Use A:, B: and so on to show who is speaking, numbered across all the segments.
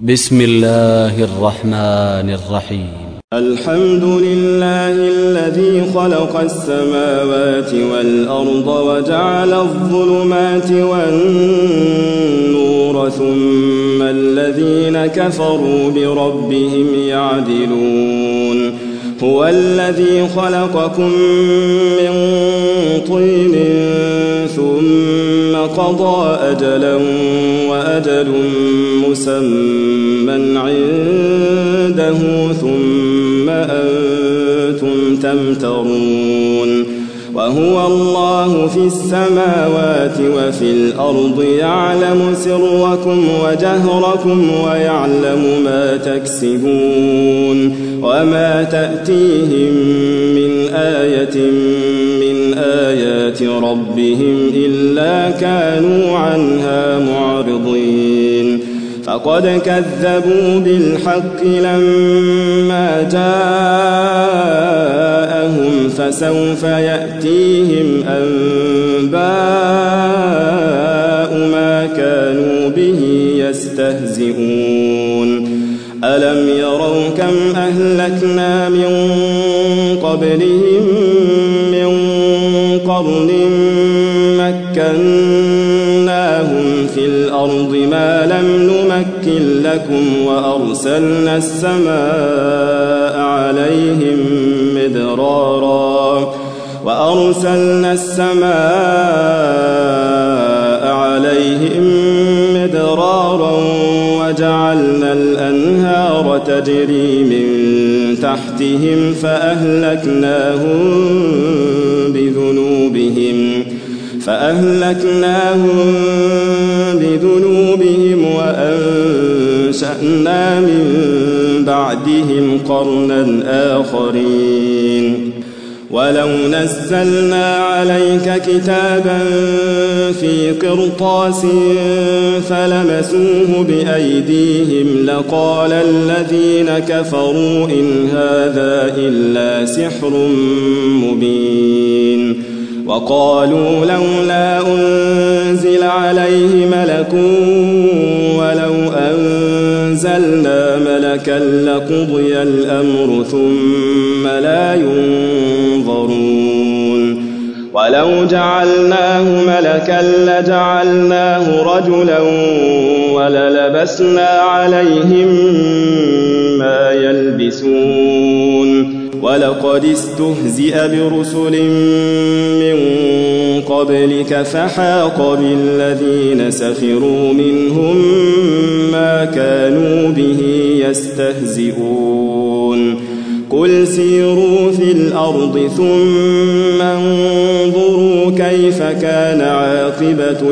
A: بسم الله الرحمن الرحيم.
B: الحمد لله الذي خلق السماوات والأرض وجعل الظلمات والنور ثم الذين كفروا بربهم يعدلون. هو الذي خلقكم من طين ثم قضى أجلا وأجل مسمى عنده ثم أنتم تمترون. وهو الله في السماوات وفي الأرض يعلم سركم وجهركم ويعلم ما تكسبون. وما تأتيهم من آية من آيات ربهم إلا كانوا عنها معرضين. فقد كذبوا بالحق لما جاءهم فسوف يأتيهم أنباء ما كانوا به يستهزئون. ألم يروا كم أهلكنا من قبلهم من قرن مكناهم في الأرض ما لم نمكن لكم وأرسلنا السماء عليهم مدرارا وجعلنا الأنهار تجري من تحتهم فأهلكناهم بذنوبهم وأنشأنا من بعدهم قرنا آخرين. ولو نزلنا عليك كتابا في قرطاس فلمسوه بأيديهم لقال الذين كفروا إن هذا إلا سحر مبين. وقالوا لولا أنزل عليه ملك ولو أنزلنا ملكا لقضي الأمر ثم لا ينظرون. ولو جعلناه ملكا لجعلناه رجلا وللبسنا عليهم ما يلبسون. ولقد استهزئ برسل من قبلك فحاق بالذين سخروا منهم ما كانوا به يستهزئون. قل سيروا في الأرض ثم انظروا كيف كان عاقبة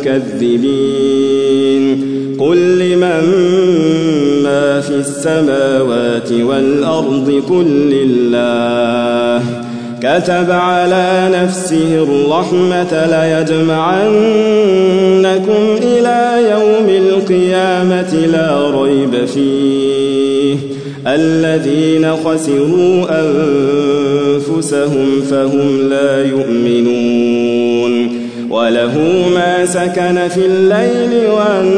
B: المكذبين. قل لمن ما في السماوات والأرض قل لله. كتب على نفسه الرحمة ليجمعنكم إلى يوم القيامة لا ريب فيه. الذين خسروا أنفسهم فهم لا يؤمنون. وله ما سكن في الليل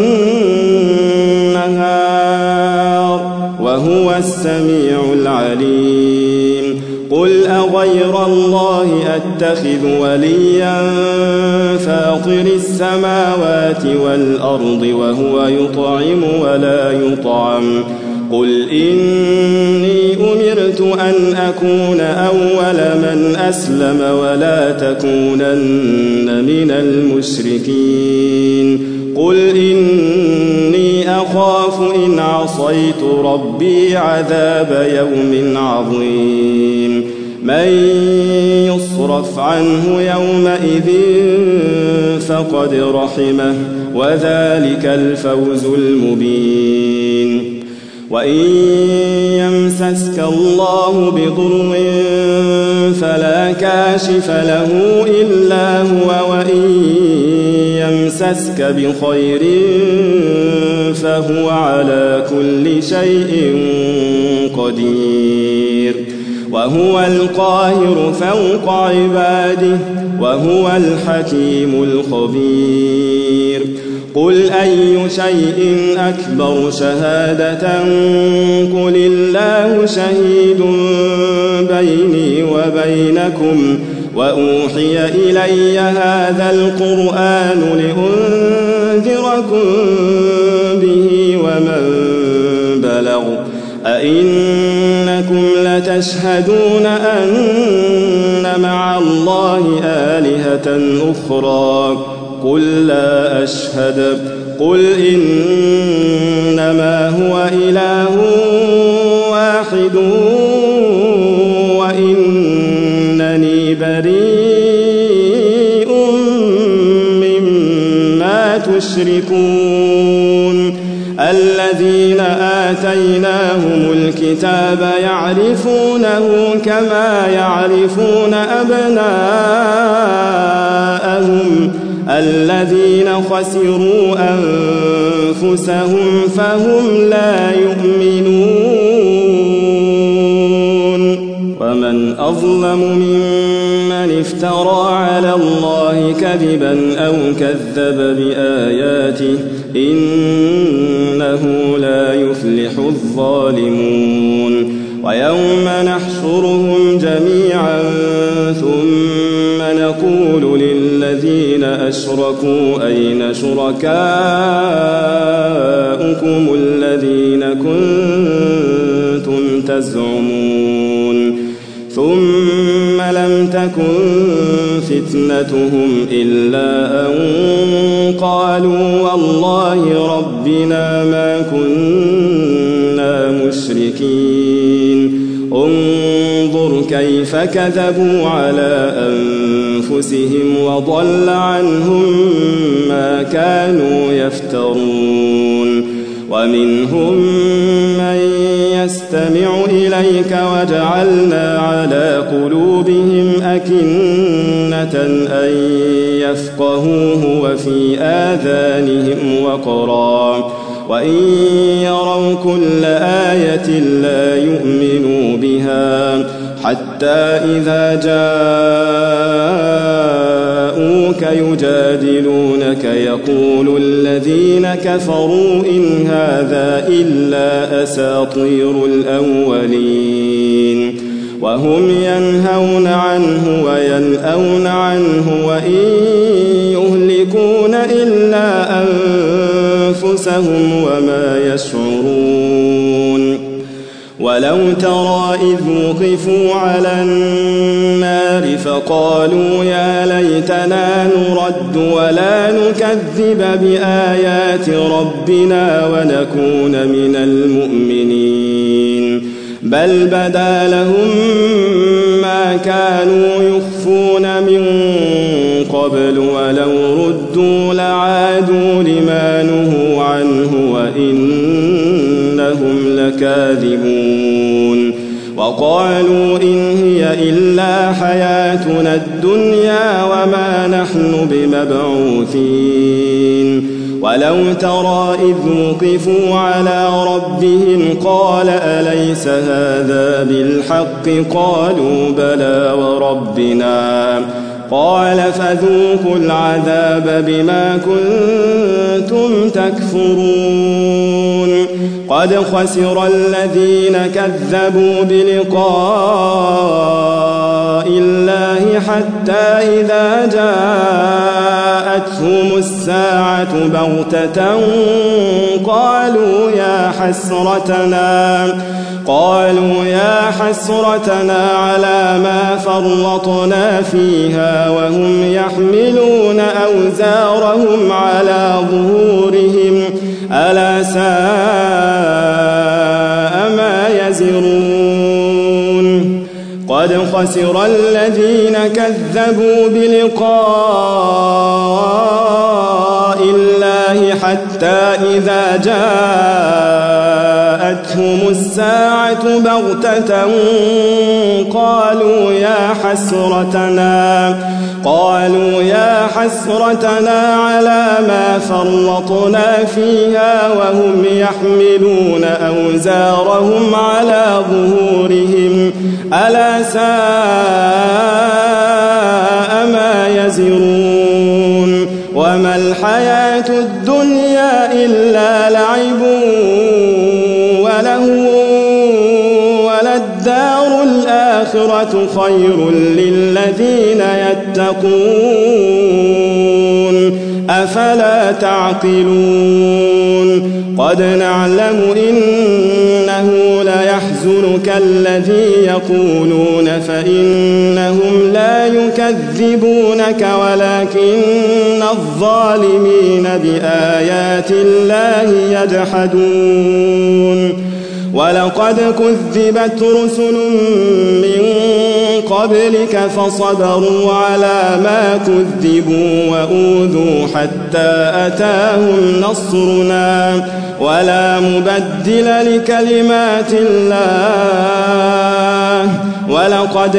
B: والنهار وهو السميع العليم. قل أغير الله أتخذ وليا فاطر السماوات والأرض وهو يطعم ولا يطعم. قل إني أمرت أن أكون أول من أسلم ولا تكونن من المشركين. قل إني أخاف إن عصيت ربي عذاب يوم عظيم. من يصرف عنه يومئذ فقد رحمه وذلك الفوز المبين. وإن يمسسك الله بضر فلا كاشف له إلا هو وإن يمسسك بخير فهو على كل شيء قدير. وهو القاهر فوق عباده وهو الحكيم الخبير. قل أي شيء أكبر شهادة قل الله شهيد بيني وبينكم وأوحي إلي هذا القرآن لأنذركم به ومن بلغ أئنكم لتشهدون أن مع الله آلهة أخرى قل لا أشهد قل إنما هو إله واحد وإنني بريء مما تشركون الذين آتيناهم الكتاب يعرفونه كما يعرفون أبناءهم الذين خسروا أنفسهم فهم لا يؤمنون ومن أظلم ممن افترى على الله كذبا أو كذب بآياته إنه لا يفلح الظالمون ويوم نحشرهم جميعا ثم نقول للذين أشركوا أين شركاؤكم الذين كنتم تزعمون ثم لم تكن فتنتهم إلا أن قالوا والله ربنا ما كنا مشركين انظر كيف كذبوا على أنفسهم وضل عنهم ما كانوا يفترون ومنهم من يستمع إليك وجعلنا على قلوبهم أكنة أن يفقهوه وفي آذانهم وقرا وإن يروا كل آية لا يؤمنوا بها حتى إذا جاءوك يجادلونك يقول الذين كفروا إن هذا إلا أساطير الأولين وهم ينهون عنه وينأون عنه وإن يهلكون إلا أنفسهم وما يشعرون ولو ترى إذ وقفوا على النار فقالوا يا ليتنا نرد ولا نكذب بآيات ربنا ونكون من المؤمنين بل بدا لهم ما كانوا يخفون من قبل ولو ردوا لعادوا لما نهوا عنه وإنهم لكاذبون وقالوا إن هي إلا حياتنا الدنيا وما نحن بمبعوثين ولو ترى إذ وقفوا على ربهم قال أليس هذا بالحق قالوا بلى وربنا قال فذوقوا العذاب بما كنتم تكفرون قد خسر الذين كذبوا بلقاء الله حتى إذا جاءتهم الساعة بغتة قالوا يا حسرتنا على ما فرطنا فيها وهم يحملون أوزارهم على ظهورهم ألا ساء ما يزرون قد خسر الذين كذبوا بلقاء الله حتى إذا جاءتهم الساعة بغتة قالوا يا حسرتنا على ما فرطنا فيها وهم يحملون أوزارهم على ظهورهم ألا ساء ما يزرون وما الحياة الدنيا إلا لعب ولهو وللدار الآخرة خير للذين يتقون أفلا تعقلون قد نعلم إنه ليحزنك الذي يقولون فإنهم لا يكذبونك ولكن الظالمين بآيات الله يجحدون ولقد كذبت رسل من قبلك فصبروا على ما كذبوا وأوذوا حتى أتاهم نصرنا ولا مبدل لكلمات الله ولقد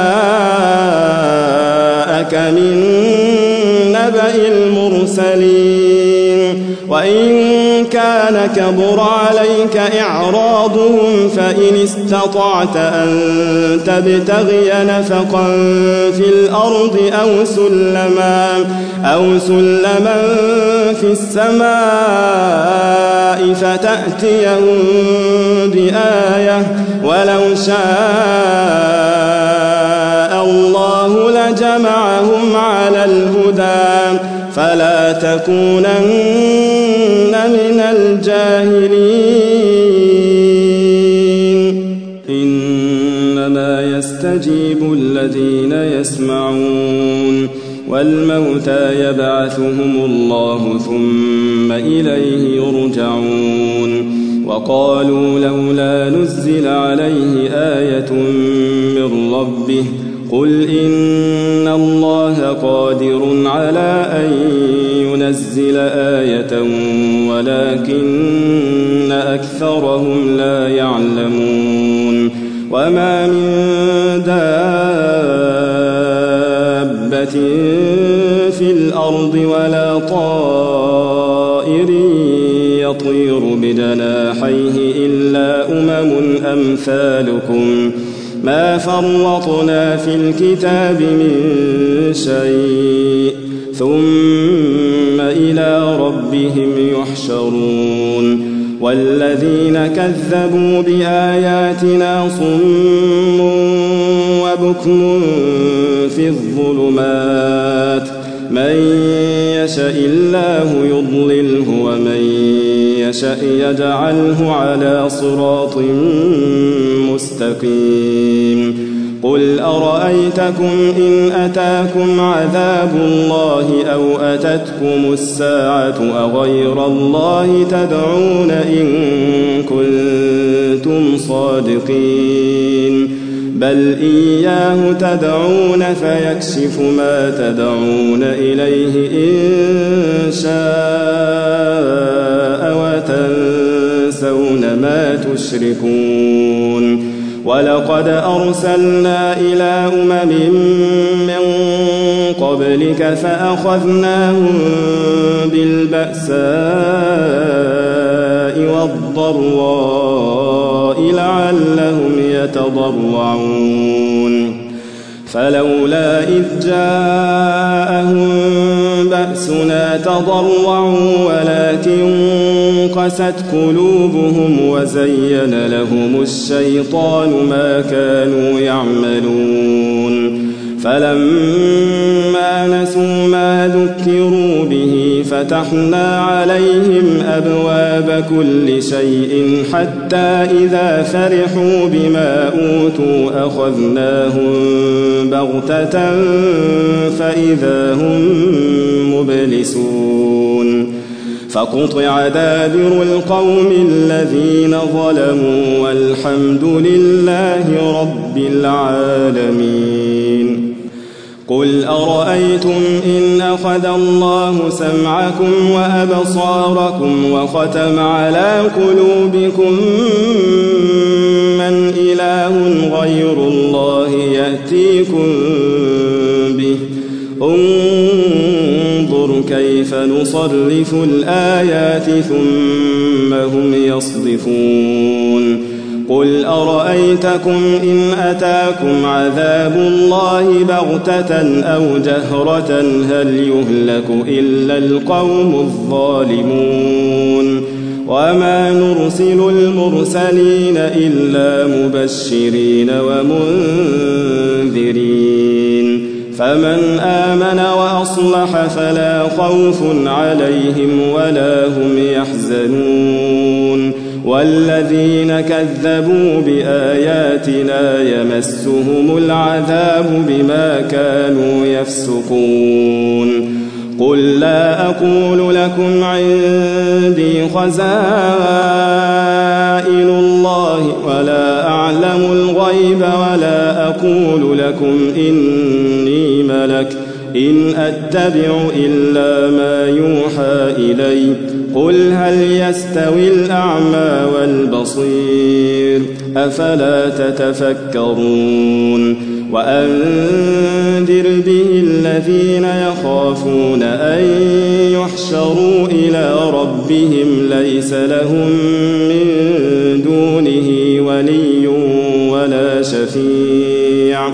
B: جاءك من نبأ المرسلين وإن كان كبر عليك إعراضهم فإن استطعت أن تبتغي نفقا في الأرض أو سلما في السماء فتأتيهم بآية ولو شاء الله لجمعهم على الهدى فلا تكونن من الجاهلين إنما يستجيب الذين يسمعون والموتى يبعثهم الله ثم إليه يرجعون وقالوا لولا نزل عليه آية من ربه قل إن الله قادر على أن ينزل آية ولكن أكثرهم لا يعلمون وما من دابة في الأرض ولا طائر يطير بجناحيه إلا أمثالكم ما فرطنا في الكتاب من شيء ثم إلى ربهم يحشرون والذين كذبوا بآياتنا صم وبكم في الظلمات من يشاء الله يضلله ومن يشاء يجعله على صراط مستقيم قل أرأيتكم إن أتاكم عذاب الله أو أتتكم الساعة أغير الله تدعون إن كنتم صادقين بل إياه تدعون فيكشف ما تدعون إليه إن شاء وتنسون ما تشركون ولقد أرسلنا إلى من قبلك فأخذناهم بالبأساء والضراء لعلهم يتضرعون فلولا إذ جاءهم بأسنا تضرعوا ولكن قست قلوبهم وزين لهم الشيطان ما كانوا يعملون فلما نسوا ما ذكروا به فتحنا عليهم أبواب كل شيء حتى إذا فرحوا بما أوتوا أخذناهم بغتة فإذا هم مبلسون فقطع دابر القوم الذين ظلموا والحمد لله رب العالمين قل أرأيتم إن أخذ الله سمعكم وأبصاركم وختم على قلوبكم من إله غير الله يأتيكم به انظر كيف نصرف الآيات ثم هم يصدفون قل أرأيتكم إن أتاكم عذاب الله بغتة أو جهرة هل يهلك إلا القوم الظالمون وما نرسل المرسلين إلا مبشرين ومنذرين فمن آمن وأصلح فلا خوف عليهم ولا هم يحزنون والذين كذبوا بآياتنا يمسهم العذاب بما كانوا يفسقون قل لا أقول لكم عندي خزائن الله ولا أعلم الغيب ولا أقول لكم إني ملك إن أتبع إلا ما يوحى إلي قل هل يستوي الأعمى والبصير أفلا تتفكرون وأنذر به الذين يخافون أن يحشروا إلى ربهم ليس لهم من دونه ولي ولا شفيع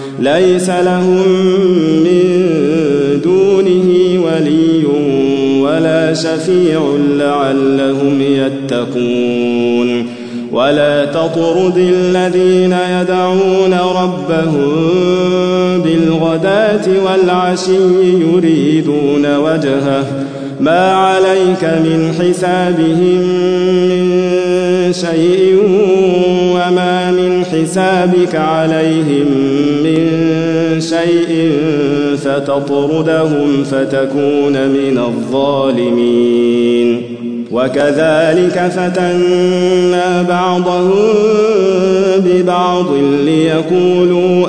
B: لعلهم يتقون ولا تطرد الذين يدعون ربهم بالغداة والعشي يريدون وجهه ما عليك من حسابهم من شيء وما من حسابك عليهم من شيء فتطردهم فتكون من الظالمين وكذلك فتنا بعضهم ببعض ليقولوا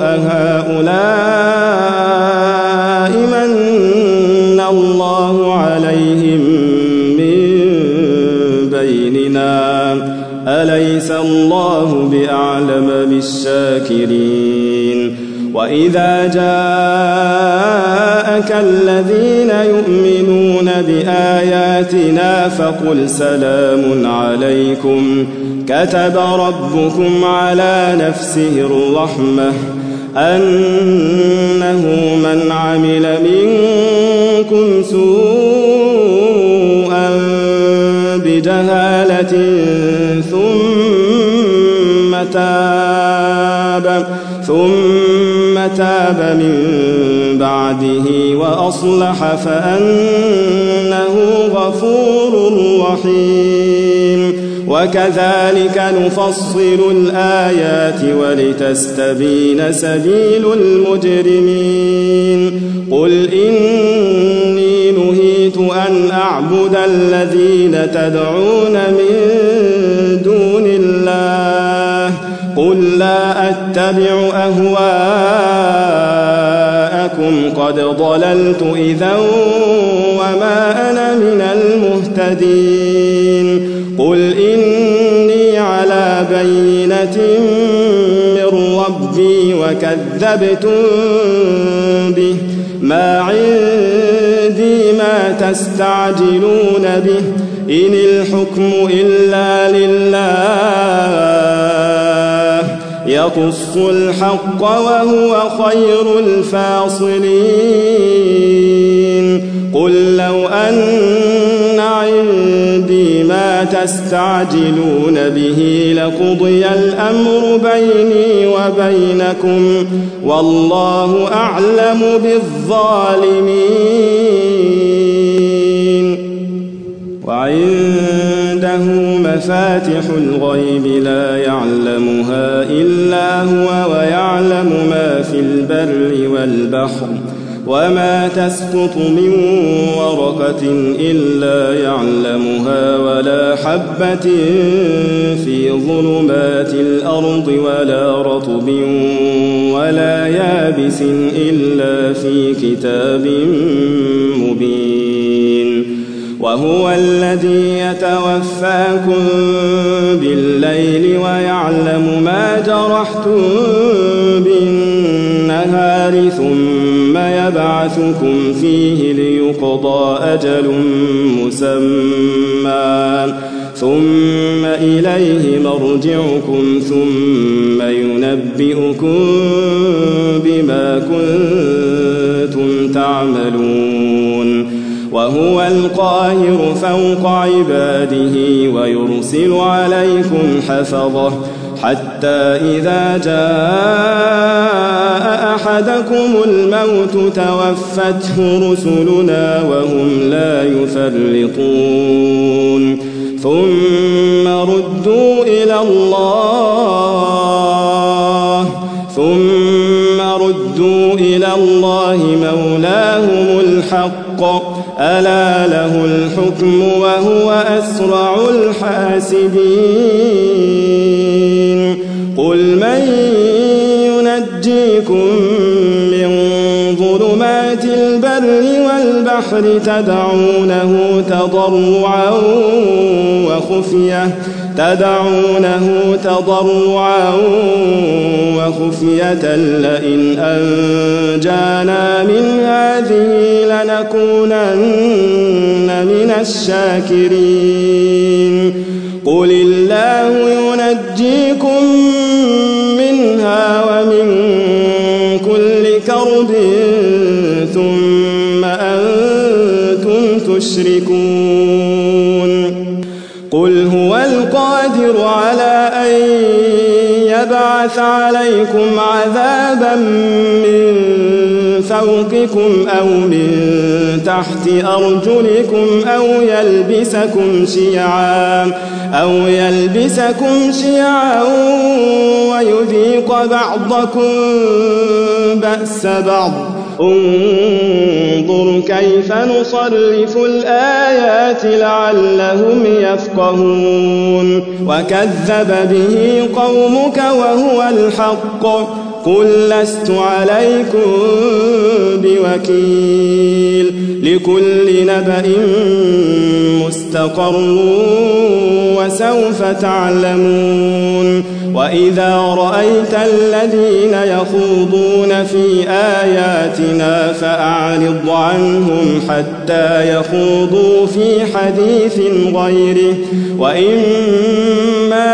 B: أهؤلاء من الله عليهم من بيننا أليس الله بأعلم بالشاكرين وإذا جاءك الذين يؤمنون بآياتنا فقل سلام عليكم كتب ربكم على نفسه الرحمة أنه من عمل منكم سوءا بجهالة ثم تاب من بعده وأصلح فأنه غفور رحيم وكذلك نفصل الآيات ولتستبين سبيل المجرمين قل إني نهيت أن أعبد الذين تدعون من دون الله قل لا أتبع أهواءكم قد ضللت إذا وما أنا من المهتدين قل إني على بينة من ربي وكذبتم به ما عندي ما تستعجلون به إن الحكم إلا لله يقص الحق وهو خير الفاصلين قل لو أن عندي ما تستعجلون به لقضي الأمر بيني وبينكم والله أعلم بالظالمين وعنده مفاتح الغيب لا يعلمها إلا هو ويعلم ما في البر والبحر وما تسقط من ورقة إلا يعلمها ولا حبة في ظلمات الأرض ولا رطب ولا يابس إلا في كتاب مبين وهو الذي يتوفاكم بالليل ويعلم ما جرحتم بالنهار ثم يبعثكم فيه ليقضى أجل مسمى ثم إليه مرجعكم ثم ينبئكم بما كنتم تعملون وهو القاهر فوق عباده ويرسل عليكم حفظه حتى إذا جاء أحدكم الموت توفته رسلنا وهم لا يفرطون ثم ردوا إلى الله مولاهم الحق ألا له الحكم وهو أسرع الحاسبين قل من ينجيكم من ظلمات البر والبحر تدعونه تضرعا وخفية لئن أنجانا من هذه لنكونن من الشاكرين قل الله ينجيكم منها ومن كل كرب ثم أنتم تشركون قل هو القادر على أن يبعث عليكم عذابا من فوقكم أو من تحت أرجلكم أو يلبسكم شيعا ويذيق بعضكم بأس بعض انظر كيف نصرف الآيات لعلهم يفقهون وكذب به قومك وهو الحق قل لست عليكم بوكيل لكل نبأ مستقر وسوف تعلمون وإذا رأيت الذين يخوضون في آياتنا فأعرض عنهم حتى يخوضوا في حديث غيره وإما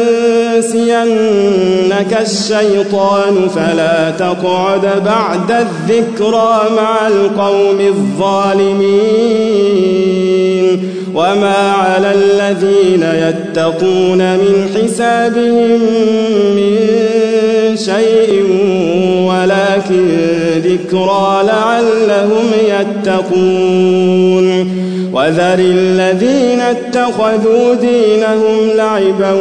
B: ينسينك الشيطان فلا تقعد بعد الذكرى مع القوم الظالمين وما على الذين يتقون من حسابهم من شيء ولكن ذكرى لعلهم يتقون وذر الذين اتخذوا دينهم لعبا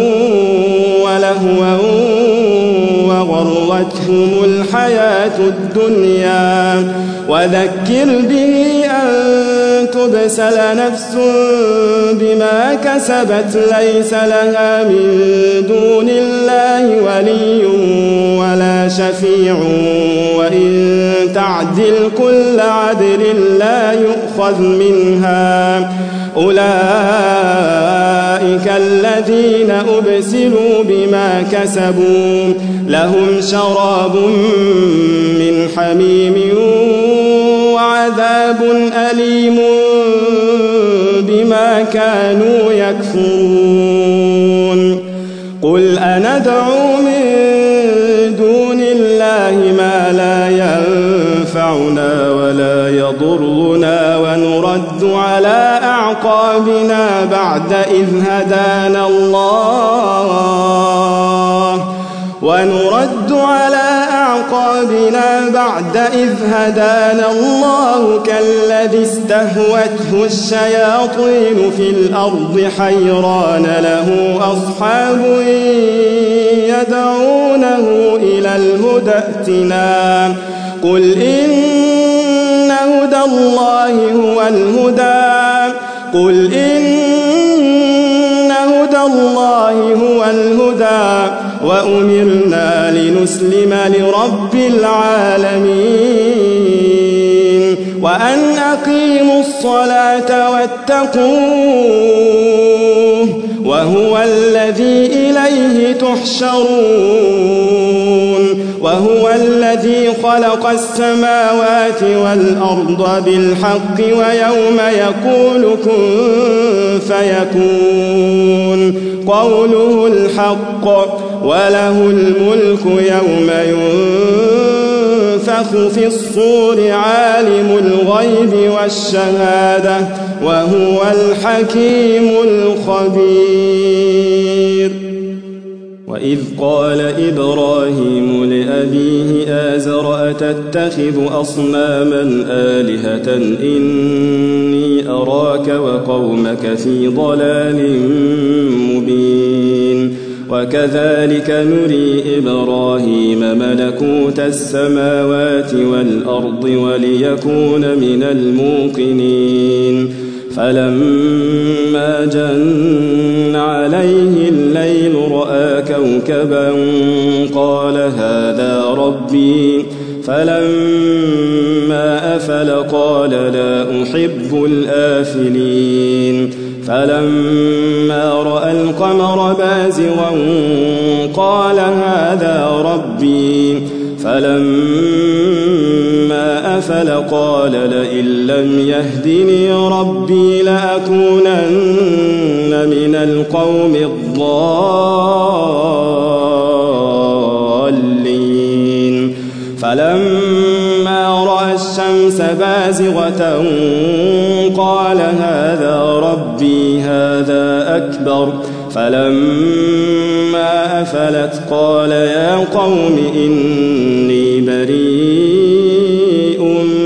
B: ولهوا وغرتهم الحياة الدنيا وذكر به أن تبسل نفس بما كسبت ليس لها من دون الله ولي ولا شفيع وإن تعدل كل عدل لا يؤخذ منها أولئك الذين أبسلوا بما كسبوا لهم شراب من حميم وعذاب أليم بما كانوا يكفرون قل أندعو من دون الله ما لا ينفعنا ولا يضرنا ونرد على أعقابنا بعد إذ هدانا الله كالذي استهوته الشياطين في الأرض حيران له أصحاب يدعونه إلى الهدى ائتنا قل إن هدى الله هو الهدى وأمرنا لنسلم لرب العالمين وأن أقيموا الصلاة واتقوه وهو الذي إليه تحشرون وهو الذي خلق السماوات والأرض بالحق ويوم يقول كن فيكون قوله الحق وله الملك يوم ينفخ في الصور عالم الغيب والشهادة وهو الحكيم الخبير. وإذ قال إبراهيم لأبيه آزر أتتخذ أصناما آلهة إني أراك وقومك في ضلال مبين. وكذلك نري إبراهيم ملكوت السماوات والأرض وليكون من الموقنين. فلما جن عليه الليل رأى كوكبا قال هذا ربي فلما أفل قال لا أحب الآفلين. فلما رأى القمر بازغا قال هذا ربي فلما أفل قال لئن لم يهدني ربي لأكونن من القوم الضالين. فلما رأى الشمس بازغة قال هذا ربي هذا أكبر. فلما أفلت قال يا قوم إني بريء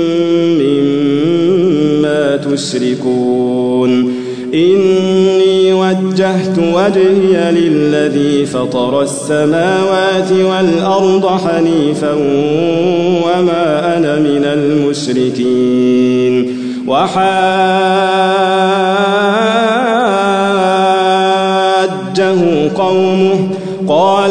B: مما تشركون. إني وجهت وجهي للذي فطر السماوات والأرض حنيفا وما أنا من المشركين. وحاجه قومه قال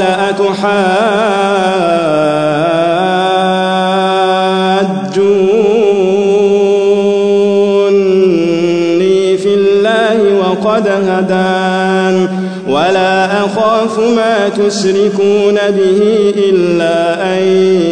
B: أتحاجوني في الله وقد هدان ولا أخاف ما تشركون به إلا أن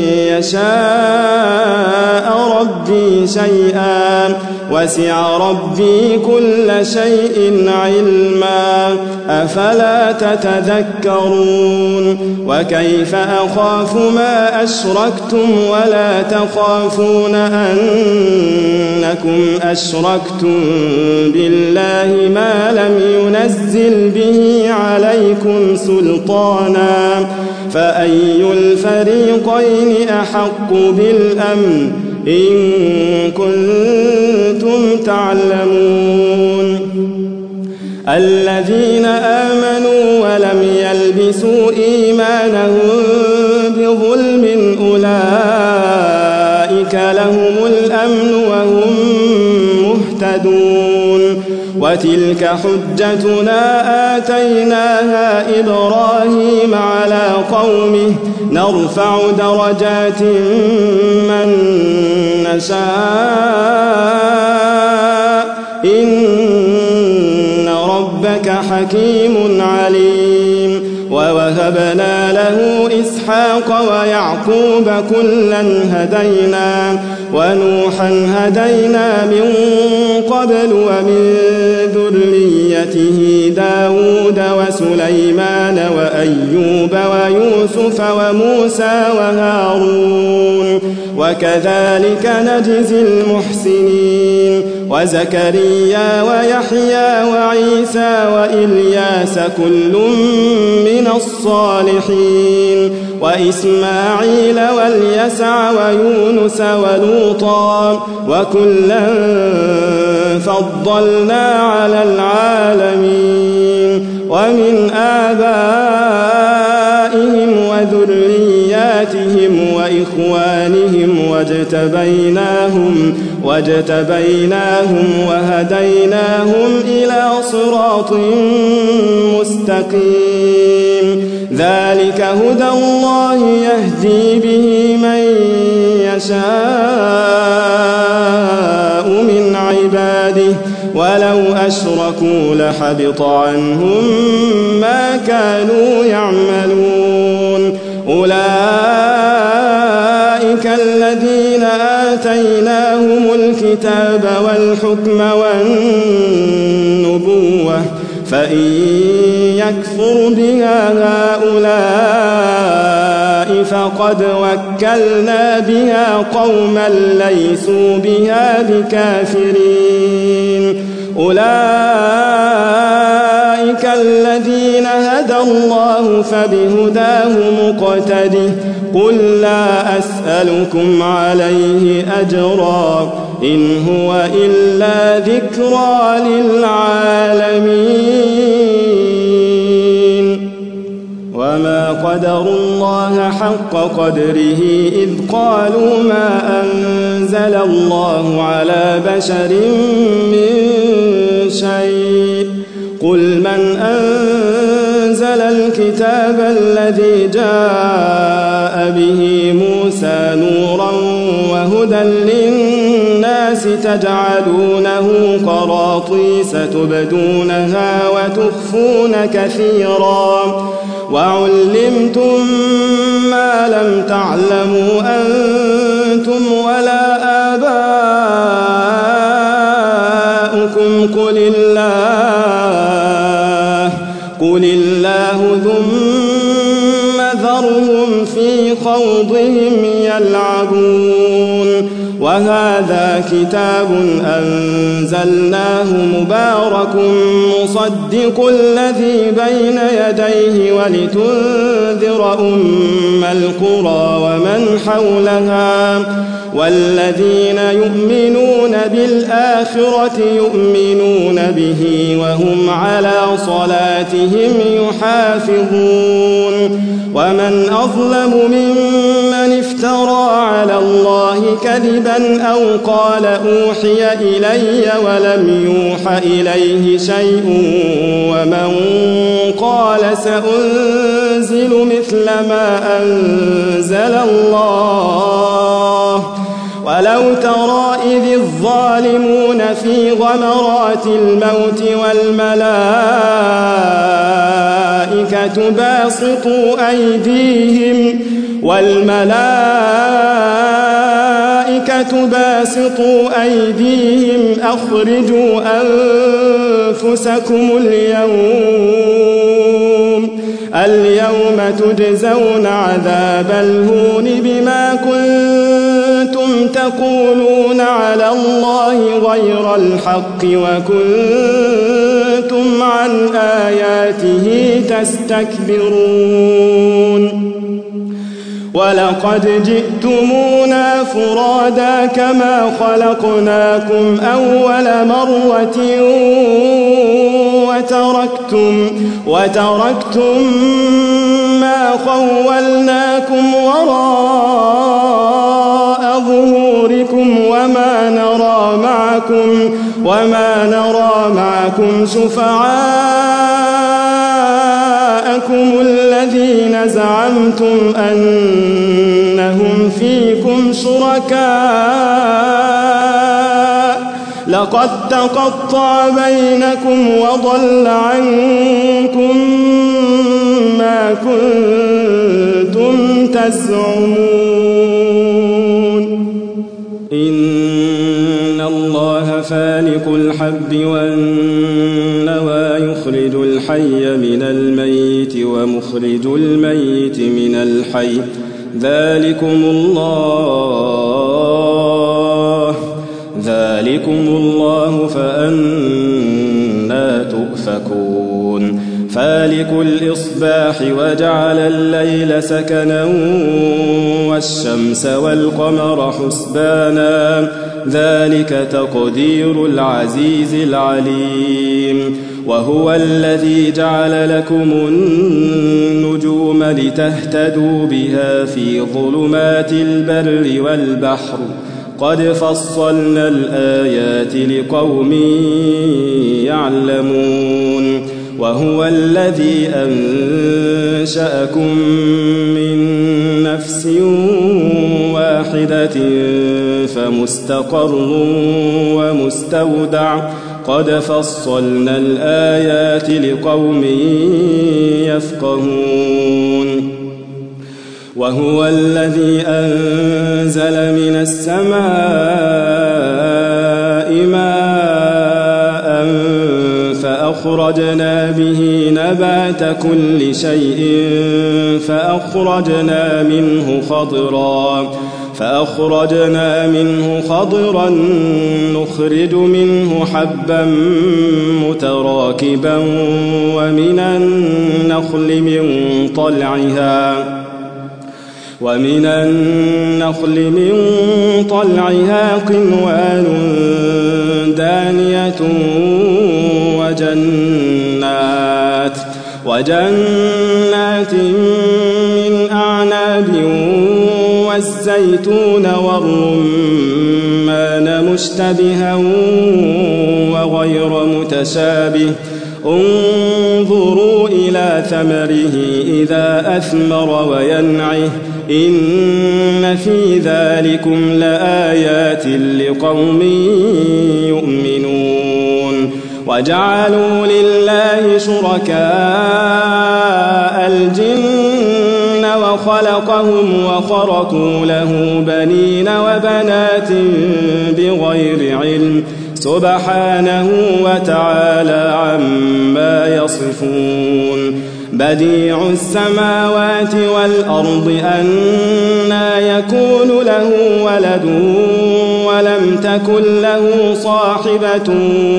B: يشاء ربي شيئا وسع ربي كل شيء علما أفلا تتذكرون. وكيف أخاف ما أشركتم ولا تخافون أنكم أشركتم بالله ما لم ينزل به عليكم سلطانا فأي الفريقين أحق بالأمن إن كنتم تعلمون. الذين آمنوا ولم يلبسوا إيمانهم بظلم أولئك لهم الأمن وهم مهتدون. وتلك حجتنا آتيناها إبراهيم على قومه نرفع درجات من نشاء إن ربك حكيم عليم. ووهبنا له إسحاق ويعقوب كلا هدينا ونوحا هدينا من قبل ومن ذريته داود وسليمان وأيوب ويوسف وموسى وهارون وكذلك نجزي المحسنين. وزكريا ويحيى وعيسى وإلياس كل من الصالحين وإسماعيل واليسع ويونس ولوطا وكلا فضلنا على العالمين. ومن آبائهم وذرياتهم وإخوانهم واجتبيناهم وهديناهم إلى صراط مستقيم. ذلك هدى الله يهدي به من يشاء من عباده ولو أشركوا لحبط عنهم ما كانوا يعملون. أولئك الذين آتيناهم الكتاب والحكم والنبوة فإن يكفر بها هؤلاء فقد وكلنا بها قوما ليسوا بها بكافرين أولئك الذين هدى الله فبهداه مقتده قل لا أسألكم عليه أجرا إن هو إلا ذكرى للعالمين وما قدروا الله حق قدره إذ قالوا ما أنزل الله على بشر من شيء قل من أنزل الكتاب الذي جاء به موسى نورا وهدى للناس تجعلونه قراطيس تبدونها وتخفون كثيرا وعلمتم ما لم تعلموا أنتم ولا آباؤكم قل الله ثم ذرهم في خوضهم يلعبون وهذا كتاب أنزلناه مبارك مصدق الذي بين يديه ولتنذر أم القرى ومن حولها والذين يؤمنون بالآخرة يؤمنون به وهم على صلاتهم يحافظون ومن أظلم ممن افترى على الله كذبا أو قال أوحي إلي ولم يوح إليه شيء ومن قال سأنزل مثل ما أنزل الله ولو ترى إذ الظالمون في غمرات الموت والملائكة باسطوا أيديهم أخرجوا أنفسكم اليوم تجزون عذاب الهون بما كنتم تقولون على الله غير الحق وكنتم عن آياته تستكبرون ولقد جئتمونا فرادا كما خلقناكم أول مرة وتركتم ما خولناكم وراء ظهوركم وما نرى معكم شفعاءكم الذين زعمتم أنهم فيكم شركاء لقد تقطع بينكم وضل عنكم ما كنتم تزعمون إن الله فالق الحب والنوى يخرج الحي من الميت ومخرج الميت من الحي ذلكم الله فأنى تؤفكون فالق الإصباح وجعل الليل سكنا والشمس والقمر حسبانا ذلك تقدير العزيز العليم وهو الذي جعل لكم النجوم لتهتدوا بها في ظلمات البر والبحر قد فصلنا الآيات لقوم يعلمون وهو الذي أنشأكم من نفس واحدة فمستقر ومستودع قد فصلنا الآيات لقوم يفقهون وهو الذي أنزل من السماء ماء فأخرجنا به نبات كل شيء فأخرجنا منه خضرا نخرج منه حبا متراكبا ومن النخل من طلعها قنوان دانية وجنات من أعناب والزيتون والرمان مشتبها وغير متشابه انظروا إلى ثمره إذا أثمر وينعه إن في ذلكم لآيات لقوم يؤمنون وجعلوا لله شركاء الجن وخلقهم وخرقوا له بنين وبنات بغير علم سبحانه وتعالى عما يصفون بديع السماوات والأرض أنى يكون له ولد ولم تكن له صاحبة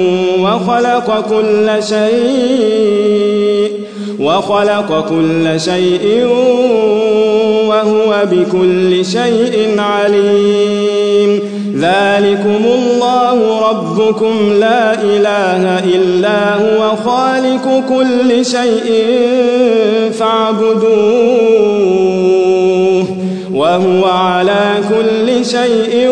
B: وخلق كل شيء وهو بكل شيء عليم ذلكم الله ربكم لا إله إلا هو خالق كل شيء فاعبدوه وهو على كل شيء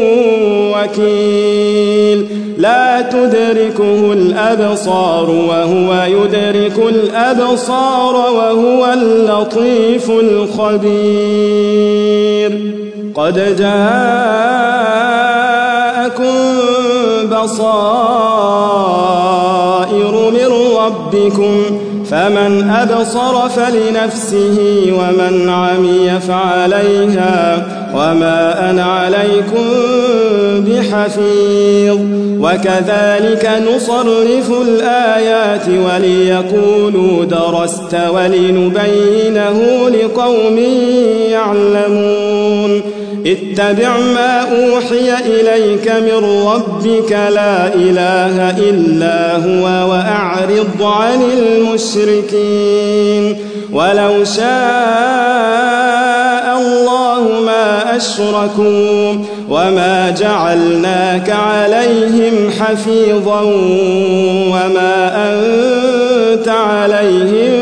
B: وكيل لا تدركه الأبصار وهو يدرك الأبصار وهو اللطيف الخبير قد جاءكم بصائر من ربكم فمن أبصر فلنفسه ومن عمي فعليها وما أنا عليكم بحفيظ وكذلك نصرف الآيات وليقولوا درست ولنبينه لقوم يعلمون اتبع ما أوحي إليك من ربك لا إله إلا هو وأعرض عن المشركين ولو شاء الله ما أشركوا وما جعلناك عليهم حفيظا وما أنت عليهم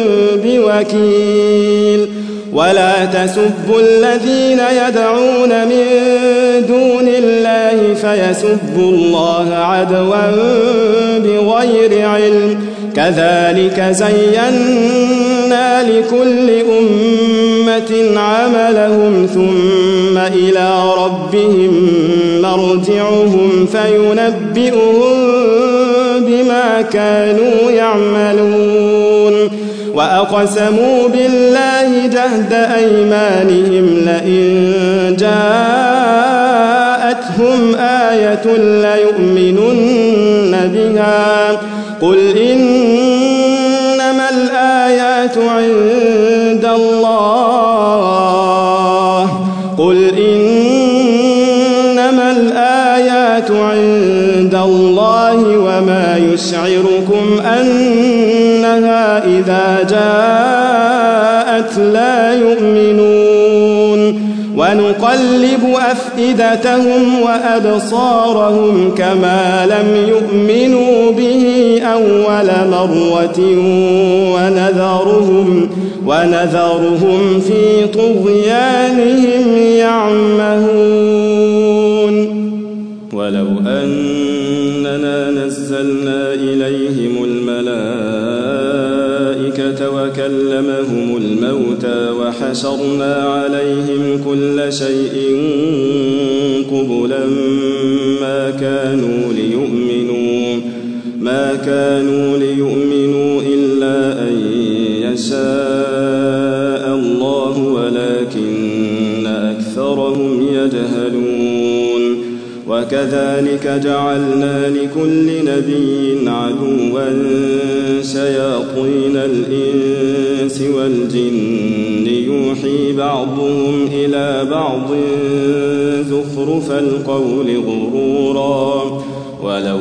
B: بوكيل ولا تسبوا الذين يدعون من دون الله فيسبوا الله عدوا بغير علم كذلك زينا لكل أمة عملهم ثم إلى ربهم مرجعهم فينبئهم بما كانوا يعملون وأقسموا بالله جهد أيمانهم لئن جاءتهم آية ليؤمنن بها قل إنما الآيات عند الله وما يشعركم أنها إذا جاءت لا يؤمنون ونقلب أفئدتهم وأبصارهم كما لم يؤمنوا به أول مرة ونذرهم في طغيانهم يعمهون ولو أننا نزلنا إليهم الملائكة وكلمهم الموتى وحشرنا عليهم كل شيء قبلا ما كانوا ليؤمنوا إلا أن يشاء الله أكثرهم يجهلون وكذلك جعلنا لكل نبي عدوا شياطين الإنس والجن يوحي بعضهم إلى بعض زخرف القول غرورا ولو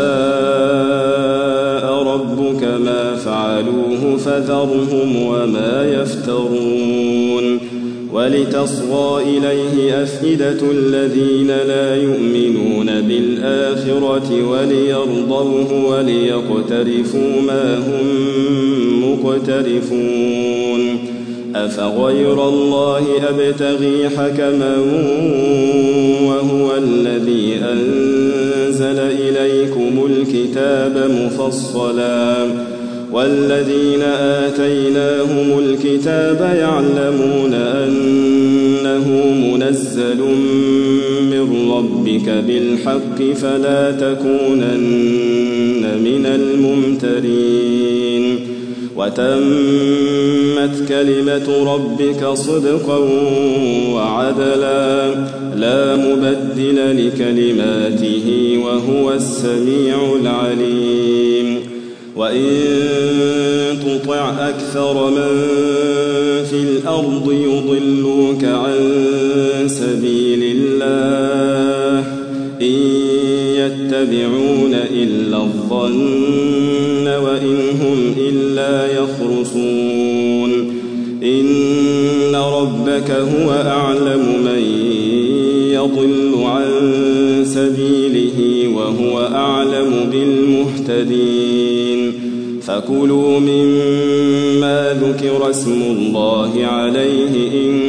B: شاء ربك ما فعلوه فذرهم وما يفترون ولتصغى إليه أفئدة الذين لا يؤمنون بالآخرة وليرضوه وليقترفوا ما هم مقترفون أفغير الله أبتغي حكما وهو الذي أنزل إليكم الكتاب مفصلا والذين آتيناهم الكتاب يعلمون أنه منزل من ربك بالحق فلا تكونن من الممترين وتمت كلمة ربك صدقا وعدلا لا مبدل لكلماته وهو السميع العليم وإن تطع أكثر من في الأرض يضلوك عن سبيل الله إن يتبعون إلا الظن وإن هم إلا يخرصون إن ربك هو أعلم من يضل عن سبيله وهو أعلم بالمهتدين فكلوا مما ذكر اسم الله عليه إن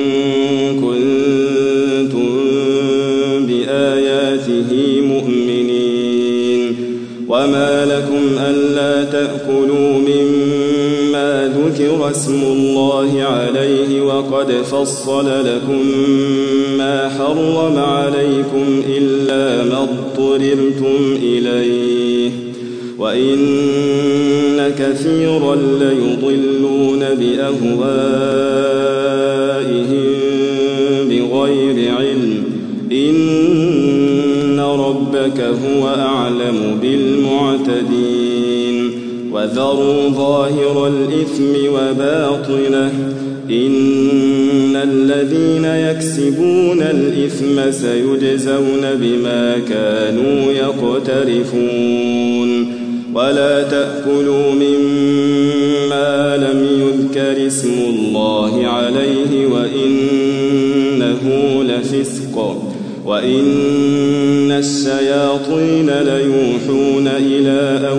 B: كنتم بآياته مؤمنين وما لكم ألا تأكلوا مما ذكر اسم الله عليه وقد فصل لكم ما حرم عليكم إلا ما اضطررتم إليه وإن كثيرا ليضلون بأهوائهم بغير علم إن ربك هو أعلم بالمعتدين وذروا ظاهر الإثم وباطنه إن الذين يكسبون الإثم سيجزون بما كانوا يقترفون ولا تأكلوا مما لم يذكر اسم الله عليه وإنه لفسق وإن الشياطين ليوحون إلى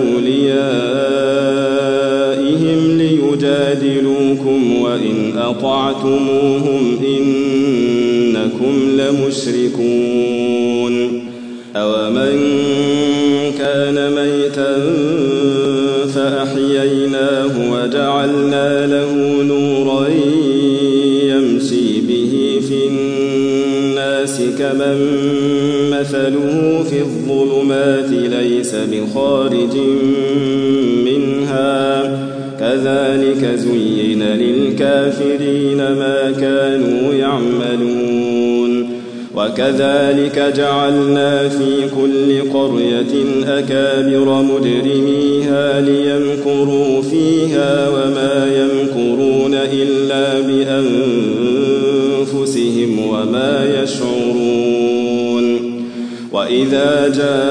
B: أوليائهم ليجادلوكم وإن أطعتموهم إنكم لمشركون أومن كان ميتا فأحييناه وجعلنا له نورا يمشي به في الناس كمن مثله في الظلمات ليس بخارج منها كذلك زين للكافرين ما كانوا يعملون وكذلك جعلنا في كل قرية أكابر مجرميها ليمكروا فيها وما يمكرون إلا بأنفسهم وما يشعرون وإذا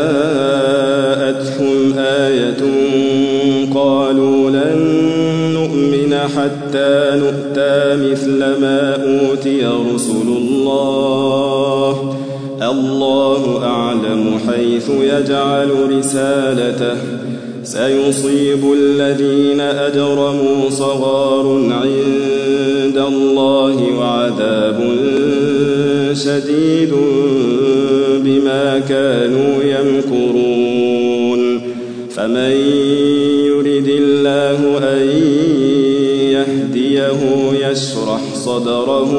B: جاءتهم آية قالوا لن نؤمن حتى نؤتى مثل ما أوتي رسل الله الله أعلم حيث يجعل رسالته سيصيب الذين أجرموا صغار عند الله وعذاب شديد بما كانوا يمكرون فمن يرد الله أن يهديه يشرح صدره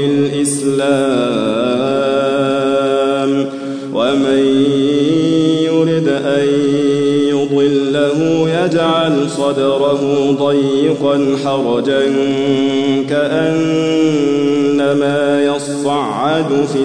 B: للإسلام ومن يرد أن يضله يجعل صدره ضيقا حرجا كأنما إنما يصعد في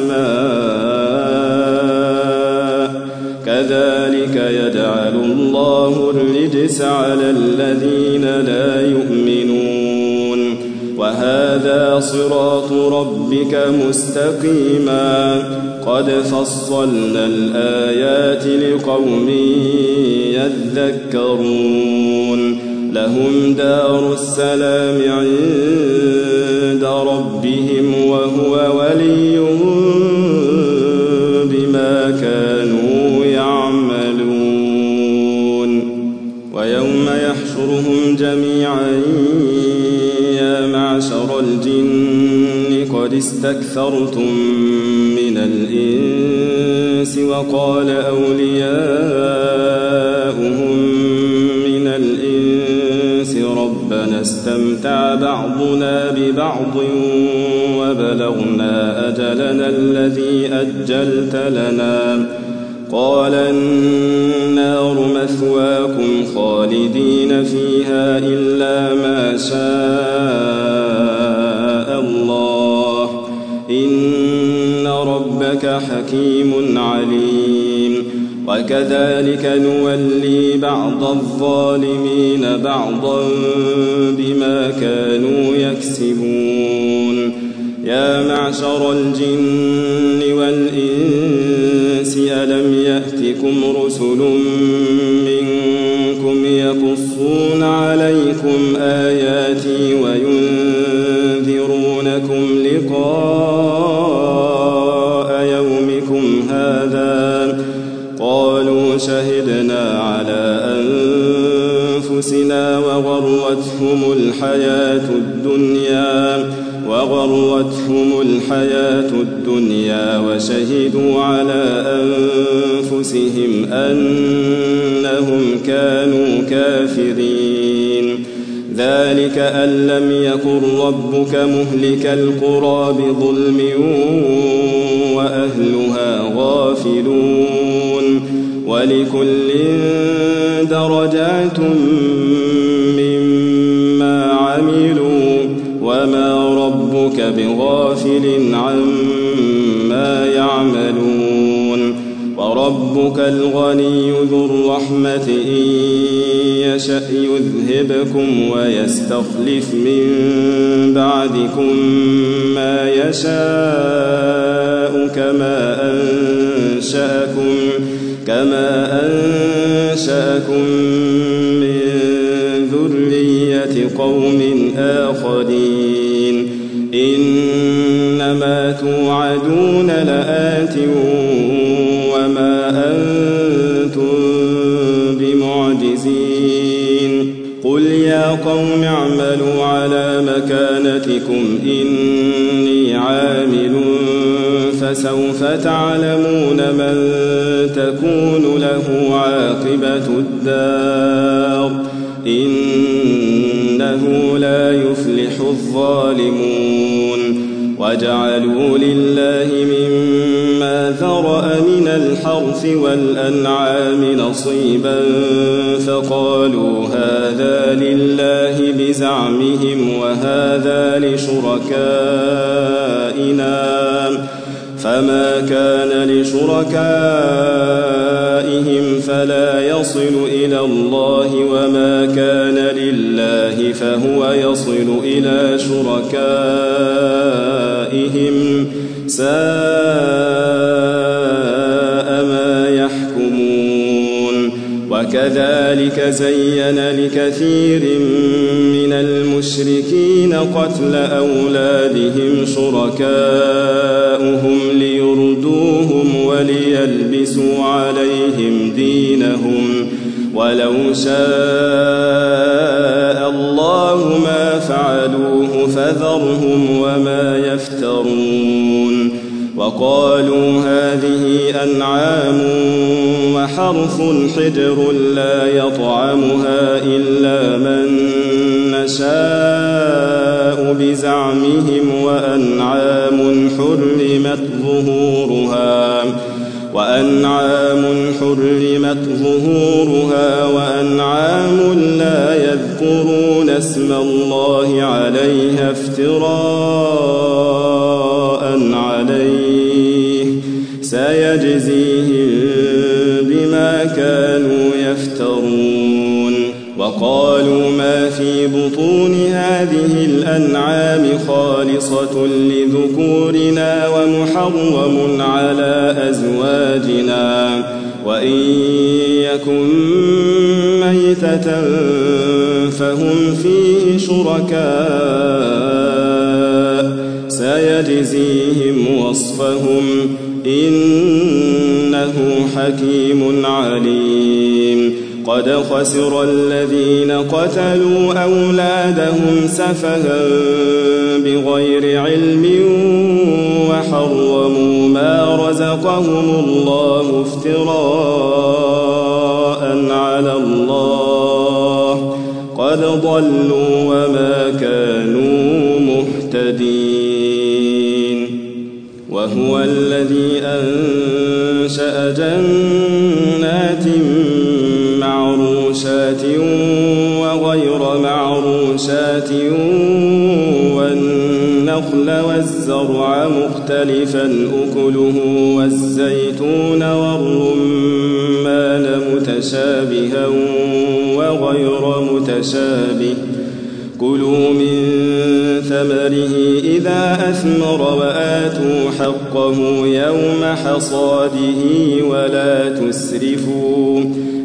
B: السماء كذلك يجعل الله الرجس على الذين لا يؤمنون وهذا صراط ربك مستقيما قد فصلنا الآيات لقوم يذكرون لهم دار السلام عند ربهم وهو وليهم بما كانوا يعملون ويوم يحشرهم جميعا يا معشر الجن قد استكثرتم من الإنس وقال أولياؤهم من الإنس ربنا استمتع بعضنا ببعض وبلغنا أجلنا الذي أجلت لنا قال النار مثواكم خالدين فيها إلا ما شاء الله إن ربك حكيم عليم وكذلك نولي بعض الظالمين بعضا بما كانوا يكسبون يا معشر الجن والإنس ألم يأتكم رسل منكم يقصون عليكم آياتي وينذرونكم لقاء يومكم هذا قالوا شهدنا على أنفسنا وغرتهم الحياة الدنيا وشهدوا على أنفسهم أنهم كانوا كافرين ذلك أن لم يكن ربك مهلك القرى بظلم وأهلها غافلون ولكل درجات مما عملوا وما ربك بغافل عما يعملون وربك الغني ذو الرحمة إن يشأ يذهبكم ويستخلف من بعدكم ما يشاء كما أنشأكم من ذرية قوم آخرين إنما توعدون لآت وما أنتم بمعجزين قل يا قوم اعملوا على مكانتكم إني عامل فسوف تعلمون من تكون له عاقبة الدار إنه لا يفلح الظالمون وجعلوا لله مما ذرأ من الحرث والأنعام نصيبا فقالوا هذا لله بزعمهم وهذا لشركائنا فما كان لشركائهم فلا يصل إلى الله وما كان لله فهو يصل إلى شركائهم ساء ما يحكمون وكذلك زين لكثير من المشركين قتل أولادهم شركاؤهم ليردوهم وليلبسوا عليهم دينهم ولو شاء الله ما فعلوه فذرهم وما يفترون وقالوا هذه أنعام وحرث حجر لا يطعمها إلا من نشاء بزعمهم وأنعام وأنعام حرمت ظهورها وأنعام لا يذكرون اسم الله عليها افتراء عليه سيجزيهم بما كانوا يفترون. وقالوا ما في بطون هذه الأنعام خالصة لذكورنا ومحرم على أزواجنا وإن يكن ميتة فهم فيه شركاء سيجزيهم وصفهم إنه حكيم عليم. قد خسر الذين قتلوا أولادهم سفها بغير علم وحرموا ما رزقهم الله افتراء على الله قد ضلوا وما كانوا مهتدين. وهو الذي أنشأ جنات معروشات وغير معروشات والنخل والزرع مختلفا أكله والزيتون والرمان متشابها وغير متشابه كلوا من ثمره إذا أثمر وآتوا حقه يوم حصاده ولا تسرفوا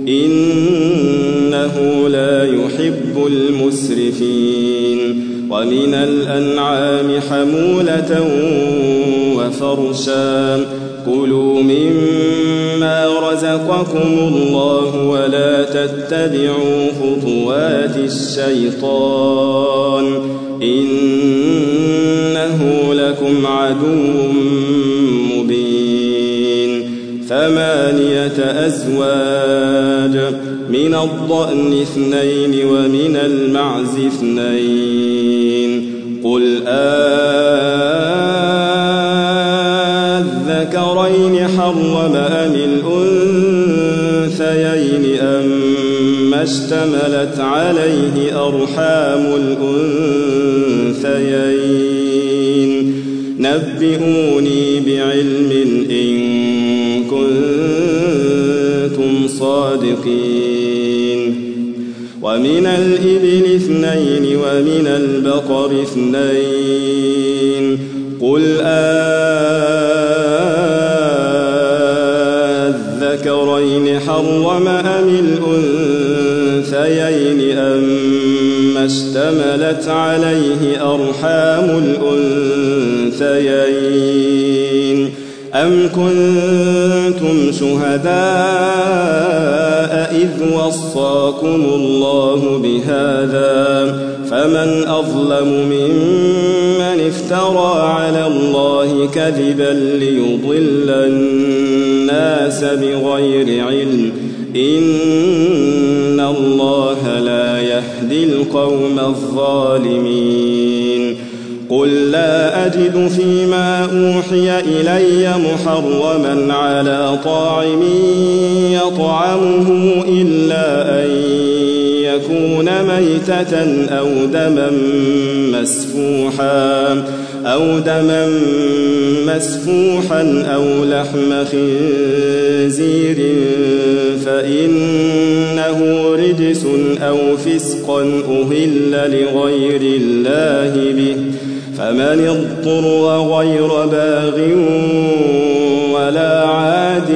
B: إنه لا يحب المسرفين. ومن الأنعام حمولة وفرشا كلوا مما رزقكم الله ولا تتبعوا خطوات الشيطان إنه لكم عدو مبين. 8 أزواج من الضأن 2 ومن المعز 2 قل الذكرين حرم أم الأنثيين أما اشتملت عليه أرحام الأنثيين نبئوني بعلم إن كنتم صادقين. ومن الإبل 2 ومن البقر 2 قل الذكرين حرم أم الأنثيين أما اشتملت عليه أرحام الأنثيين أم كنتم شهداء إذ وصاكم الله بهذا فمن أظلم ممن افترى على الله كذبا ليضل الناس بغير علم إن الله لا يهدي القوم الظالمين. قل لا أجد فيما أوحي إلي محرما على طاعم يطعمه إلا أن يكون ميتة أو دما مسفوحا أو لحم خنزير فإنه رجس أو فسقا أهل لغير الله به فمن اضطر غير باغ ولا عاد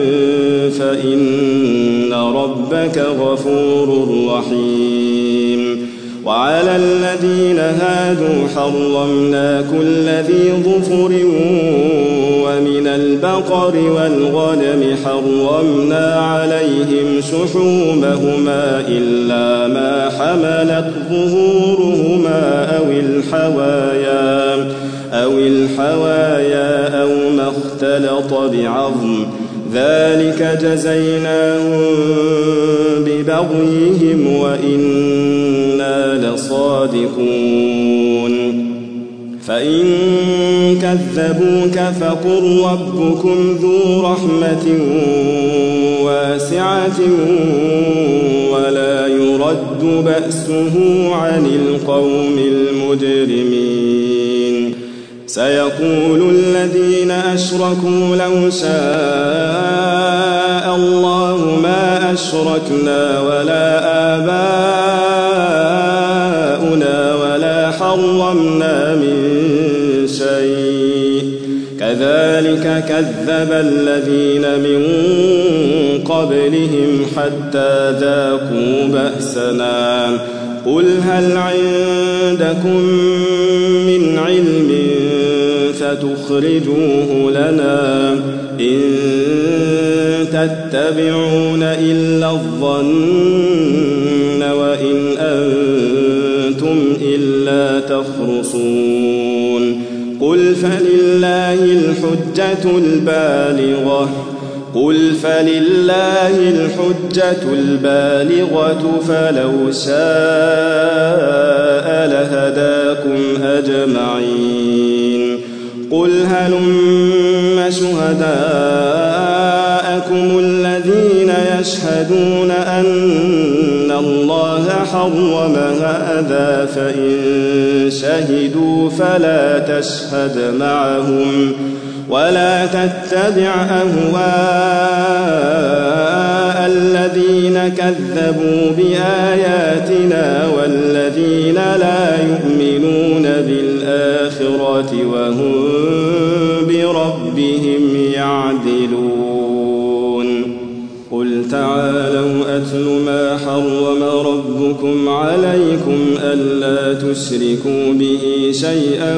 B: فإن ربك غفور رحيم. وعلى الذين هادوا حرمنا كل ذي ظفر ومن البقر والغنم حرمنا عليهم شحومهما إلا ما حملت ظهورهما أو الحوايا أو ما اختلط بعظم ذلك جزيناهم ببغيهم وإنا لصادقون. فإن كذبوك فقل ربكم ذو رحمة واسعة ولا يرد بأسه عن القوم المجرمين. سيقول الذين أشركوا لو شاء الله ما أشركنا ولا آباؤنا ولا حرمنا من شيء كذلك كذب الذين من قبلهم حتى ذاقوا بأسنا. قل هل عندكم من علم فتخرجوه لنا إن تتبعون إلا الظن وإن أنتم إلا تخرصون. قل فلله الحجة البالغة فلو شاء لهداكم أجمعين. قل هلم شهداءكم الذين يشهدون أن الله حرم هذا فإن شهدوا فلا تشهد معهم ولا تتبع أهواء الذين كذبوا بآياتنا والذين لا يؤمنون بالآخرة وهم بربهم يعدلون. قل تعالوا أتل ما حرم ربكم عليكم ألا تشركوا به شيئا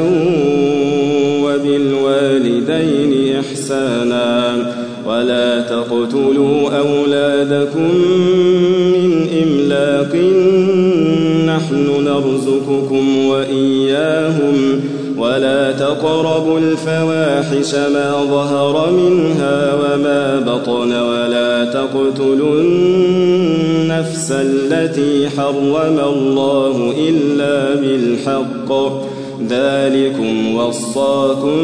B: وبالوالدين إحسانا ولا تقتلوا أولادكم من إملاق نحن نرزقكم وإياهم ولا تقربوا الفواحش ما ظهر منها وما بطن ولا تقتلوا النفس التي حرم الله إلا بالحق ذلكم وصاكم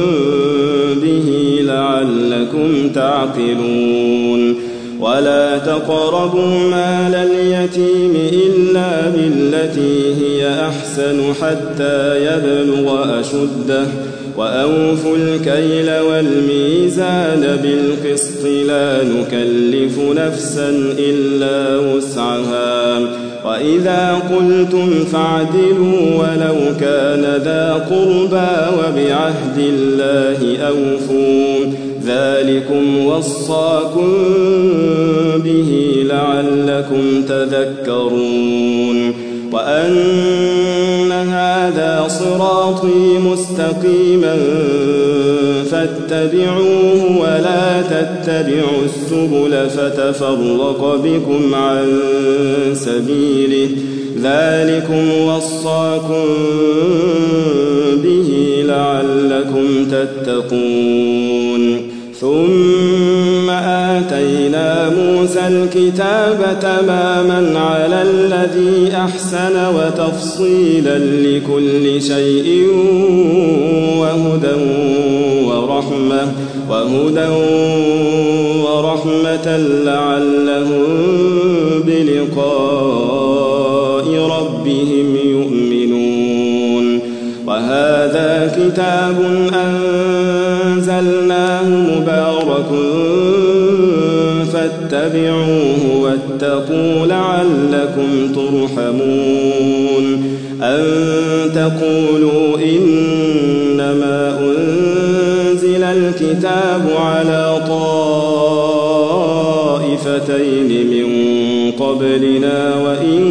B: به لعلكم تعقلون. ولا تقربوا مال اليتيم إلا بالتي هي أحسن حتى يبلغ أشده وأوفوا الكيل والميزان بالقسط لا نكلف نفسا إلا وسعها وإذا قلتم فاعدلوا ولو كان ذا قربى وبعهد الله أوفوا ذلكم وصاكم به لعلكم تذكرون. وأن هذا صراطي مستقيما فاتبعوه ولا تتبعوا السبل فتفرق بكم عن سبيله ذلكم وصاكم به لعلكم تتقون. ثم آتينا موسى الكتاب تماما على الذي أحسن وتفصيلا لكل شيء وهدى ورحمة لعلهم بلقاء ربهم يؤمنون. وهذا كتاب أنزلناه مبارك فاتبعوه واتقوا لعلكم ترحمون. أن تقولوا إنما أنزل الكتاب على طائفتين من قبلنا وإن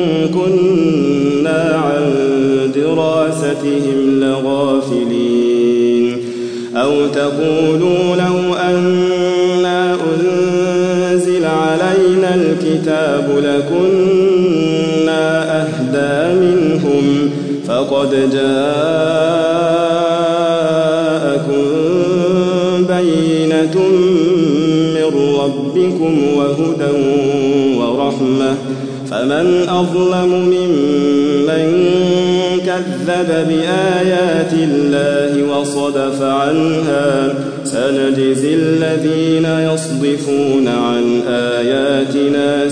B: كنا عن دراستهم لغافلين. أو تقولوا لو أنا أنزل علينا الكتاب لكنا أهدى منهم فقد جاءكم بينة من ربكم وهدى ورحمة فمن أظلم ممن كذب بآيات الله وصدف عنها سنجزي الذين يصدفون عن آياتنا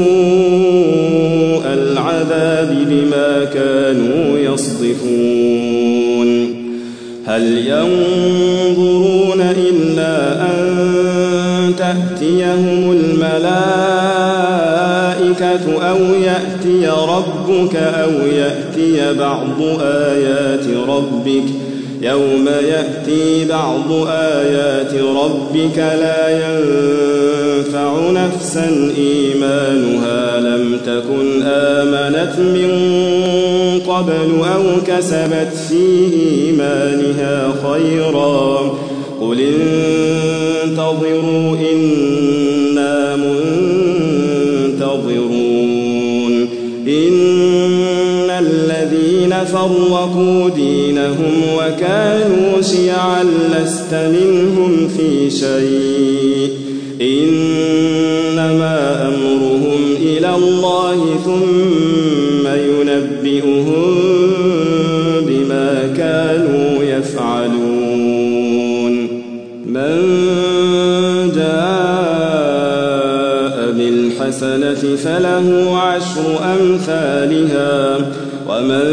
B: سوء العذاب بما كانوا يصدفون هل ينظرون إلا أن تأتيهم الملائكة أو يأتي ربك أو يأتي بعض آيات ربك يوم يأتي بعض آيات ربك لا ينفع نفسا إيمانها لم تكن آمنت من قبل أو كسبت في إيمانها خيرا قل انتظروا إنا منتظرون إن الذين فرقوا دينهم وكانوا شيعا لست منهم في شيء إنما أمرهم إلى الله ثم ينبئهم بما كانوا يفعلون من جاء بالحسنة فله عشر أمثالها ومن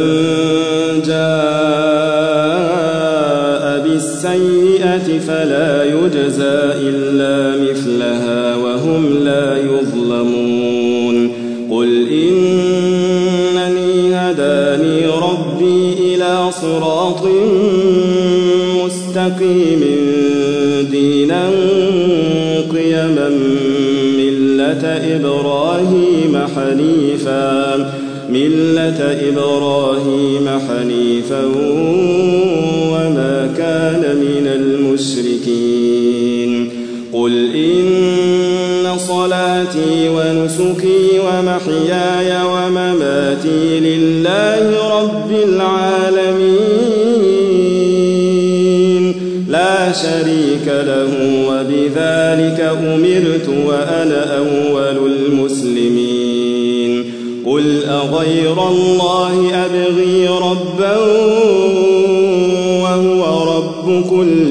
B: جاء بالسيئة فلا يجزى إلا مثلها وهم لا يظلمون قل إنني هداني ربي إلى صراط مستقيم دينا قيما ملة إبراهيم حنيفا وما كان من المشركين قل إن صلاتي ونسكي ومحياي ومماتي لله رب العالمين لا شريك له وبذلك أمرت وأنا أول المسلمين قل أغير الله أبغي ربا وهو رب كل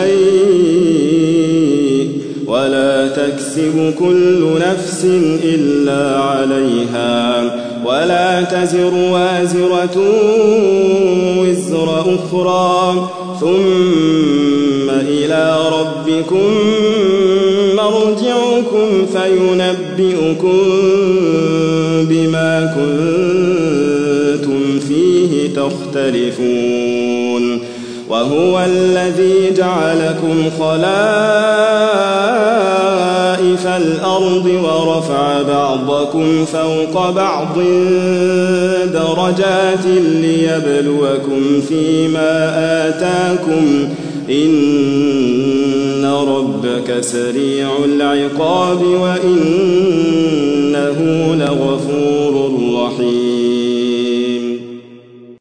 B: شيء ولا تكسب كل نفس إلا عليها ولا تزر وازرة وزر أخرى ثم إلى ربكم مرجعكم فينبئكم بما كنتم فيه تختلفون وهو الذي جعلكم خلائف الأرض ورفع بعضكم فوق بعض درجات ليبلوكم فيما آتاكم إن ربك سريع العقاب وإنه لغفور رحيم